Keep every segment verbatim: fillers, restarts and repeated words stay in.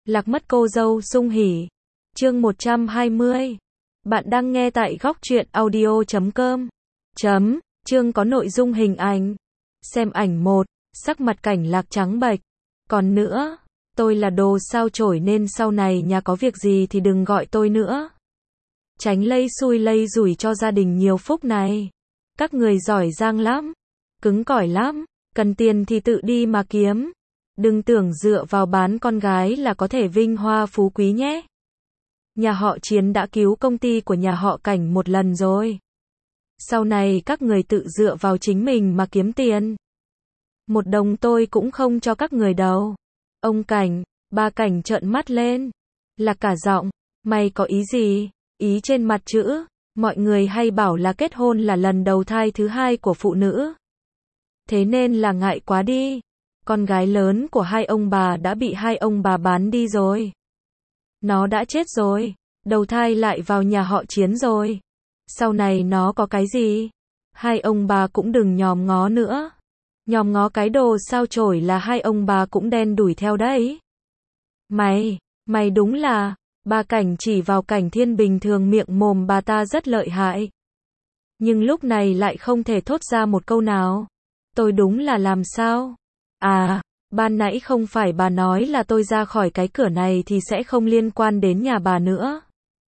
Lạc mất cô dâu sung hỉ. Chương một trăm hai mươi. Bạn đang nghe tại góc truyện audio chấm com. Chấm, chương có nội dung hình ảnh. Xem ảnh một, sắc mặt Cảnh Lạc trắng bệch. Còn nữa, tôi là đồ sao chổi nên sau này nhà có việc gì thì đừng gọi tôi nữa. Tránh lây xui lây rủi cho gia đình nhiều phúc này. Các người giỏi giang lắm, cứng cỏi lắm, cần tiền thì tự đi mà kiếm. Đừng tưởng dựa vào bán con gái là có thể vinh hoa phú quý nhé. Nhà họ Chiến đã cứu công ty của nhà họ Cảnh một lần rồi. Sau này các người tự dựa vào chính mình mà kiếm tiền. Một đồng tôi cũng không cho các người đâu. Ông Cảnh, ba Cảnh trợn mắt lên. Là cả giọng, mày có ý gì? Ý trên mặt chữ, mọi người hay bảo là kết hôn là lần đầu thai thứ hai của phụ nữ. Thế nên là ngại quá đi. Con gái lớn của hai ông bà đã bị hai ông bà bán đi rồi. Nó đã chết rồi, đầu thai lại vào nhà họ Chiến rồi. Sau này nó có cái gì? Hai ông bà cũng đừng nhòm ngó nữa. Nhòm ngó cái đồ sao chổi là hai ông bà cũng đen đủi theo đấy. Mày, mày đúng là, ba Cảnh chỉ vào Cảnh Thiên bình thường miệng mồm bà ta rất lợi hại. Nhưng lúc này lại không thể thốt ra một câu nào. Tôi đúng là làm sao? À, ban nãy không phải bà nói là tôi ra khỏi cái cửa này thì sẽ không liên quan đến nhà bà nữa.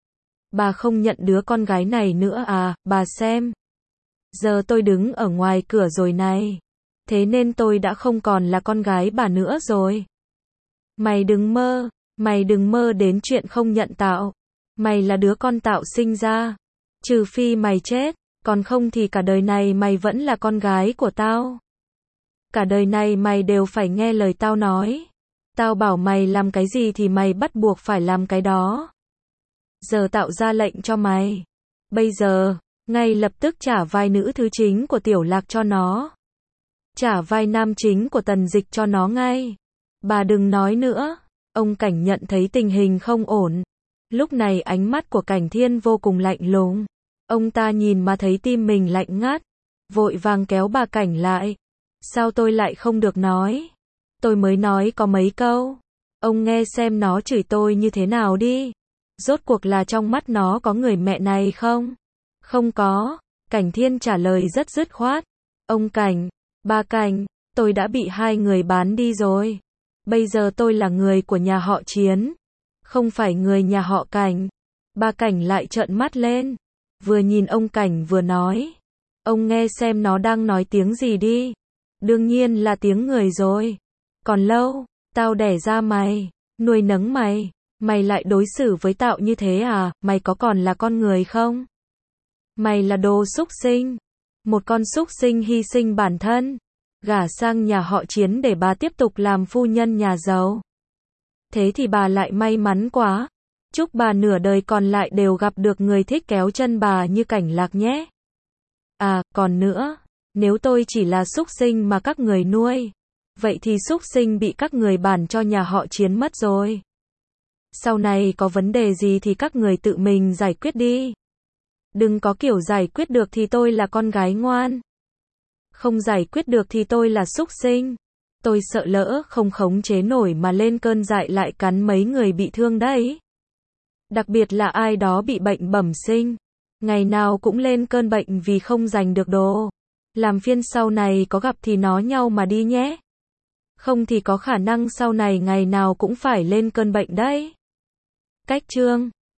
Bà không nhận đứa con gái này nữa à, bà xem. Giờ tôi đứng ở ngoài cửa rồi này. Thế nên tôi đã không còn là con gái bà nữa rồi. Mày đừng mơ, mày đừng mơ đến chuyện không nhận tạo. Mày là đứa con tạo sinh ra. Trừ phi mày chết, còn không thì cả đời này mày vẫn là con gái của tao. Cả đời này mày đều phải nghe lời tao nói. Tao bảo mày làm cái gì thì mày bắt buộc phải làm cái đó. Giờ tạo ra lệnh cho mày. Bây giờ, ngay lập tức trả vai nữ thứ chính của Tiểu Lạc cho nó. Trả vai nam chính của Tần Dịch cho nó ngay. Bà đừng nói nữa. Ông Cảnh nhận thấy tình hình không ổn. Lúc này ánh mắt của Cảnh Thiên vô cùng lạnh lùng. Ông ta nhìn mà thấy tim mình lạnh ngắt. Vội vàng kéo bà Cảnh lại. Sao tôi lại không được nói? Tôi mới nói có mấy câu. Ông nghe xem nó chửi tôi như thế nào đi. Rốt cuộc là trong mắt nó có người mẹ này không? Không có. Cảnh Thiên trả lời rất dứt khoát. Ông Cảnh, ba Cảnh, tôi đã bị hai người bán đi rồi. Bây giờ tôi là người của nhà họ Chiến. Không phải người nhà họ Cảnh. Ba Cảnh lại trợn mắt lên. Vừa nhìn ông Cảnh vừa nói. Ông nghe xem nó đang nói tiếng gì đi. Đương nhiên là tiếng người rồi. Còn lâu, tao đẻ ra mày, nuôi nấng mày, mày lại đối xử với tao như thế à, mày có còn là con người không? Mày là đồ súc sinh. Một con súc sinh hy sinh bản thân, gả sang nhà họ Chiến để bà tiếp tục làm phu nhân nhà giàu. Thế thì bà lại may mắn quá. Chúc bà nửa đời còn lại đều gặp được người thích kéo chân bà như Cảnh Lạc nhé. À, còn nữa. Nếu tôi chỉ là súc sinh mà các người nuôi, vậy thì súc sinh bị các người bản cho nhà họ Chiến mất rồi. Sau này có vấn đề gì thì các người tự mình giải quyết đi. Đừng có kiểu giải quyết được thì tôi là con gái ngoan. Không giải quyết được thì tôi là súc sinh. Tôi sợ lỡ không khống chế nổi mà lên cơn dại lại cắn mấy người bị thương đấy. Đặc biệt là ai đó bị bệnh bẩm sinh. Ngày nào cũng lên cơn bệnh vì không giành được đồ. Làm phiên sau này có gặp thì nói nhau mà đi nhé. Không thì có khả năng sau này ngày nào cũng phải lên cơn bệnh đấy. Cách chương